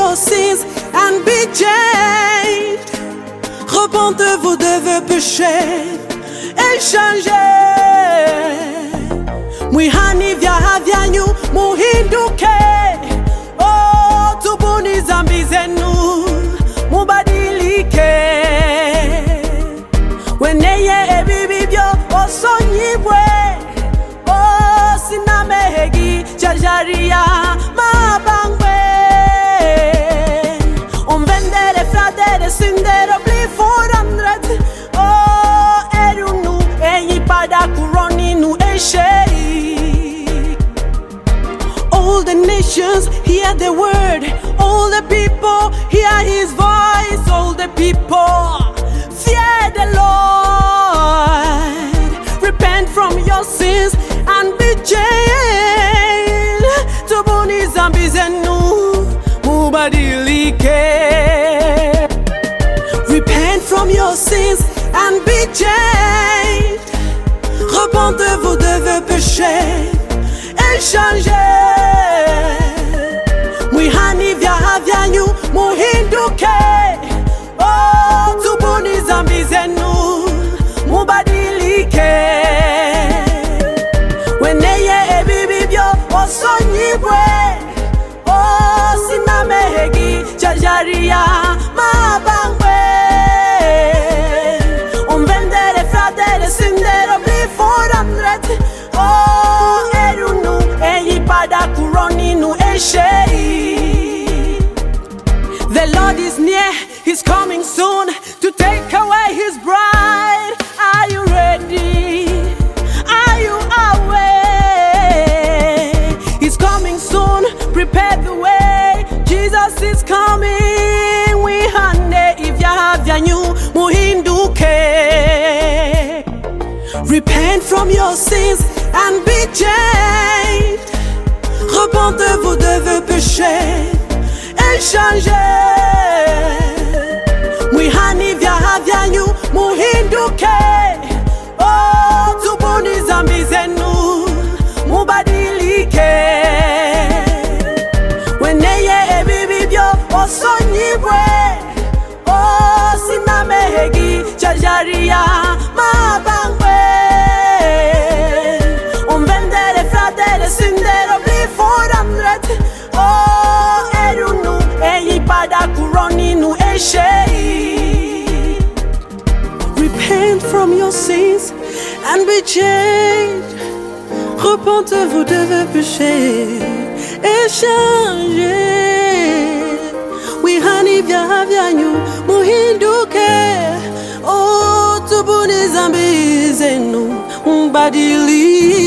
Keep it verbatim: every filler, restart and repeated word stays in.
your sins and be changed. Repentez-vous de vos péchés et changez. Mwihani vyaha vyanyu muhinduke. Oh, tubuni zambi zenu mubadilike. Weneye ebibibyo osonyibwe. Oh, sinamehegi jajaria mabangwe. Omvendere fradere syndere bli forandret. Oh, erunu eyipada kuroni nu eshei. All the nations hear the word. All the people hear his voice. All the people fear the Lord. Repent from your sins and be changed. Tubuni zambi zenu mubadilike. Repent from your sins and be changed. Repentez-vous de vos péchés et changez. Mwihani vyaha vyanyu muhinduke. Oh, tubuni zambi zenu mubadilike. Weneye ebibibyo osonyibwe. Oh, sinamehegi jajaria mabangwe. Omvendere fradere syndere bli forandret. Oh, erunu eyipada kuroni nu eshei. The Lord is near, he's coming soon to take away his bride. Are you ready? Are you aware? He's coming soon, prepare the way. Jesus is coming. We hande if ya have ya new muhinduke. Repent from your sins and be changed. Repentez-vous de vos péchés et changez. Mwihani vyaha vyanyu muhinduke. Oh, tubuni zambi zenu mubadilike. Weneye ebibibyo osonyibwe. Oh, sinamehegi jajaria mabangwe. Omvendere fradere syndere bli forandret. Oh, erunu eyipada kuroni nu eshei. Repent from your sins and be changed. Repentez-vous de vos péchés et changez. Wihani vyaha vyanyu muhinduke. Oh, tubuni zambi zenu mbadilike.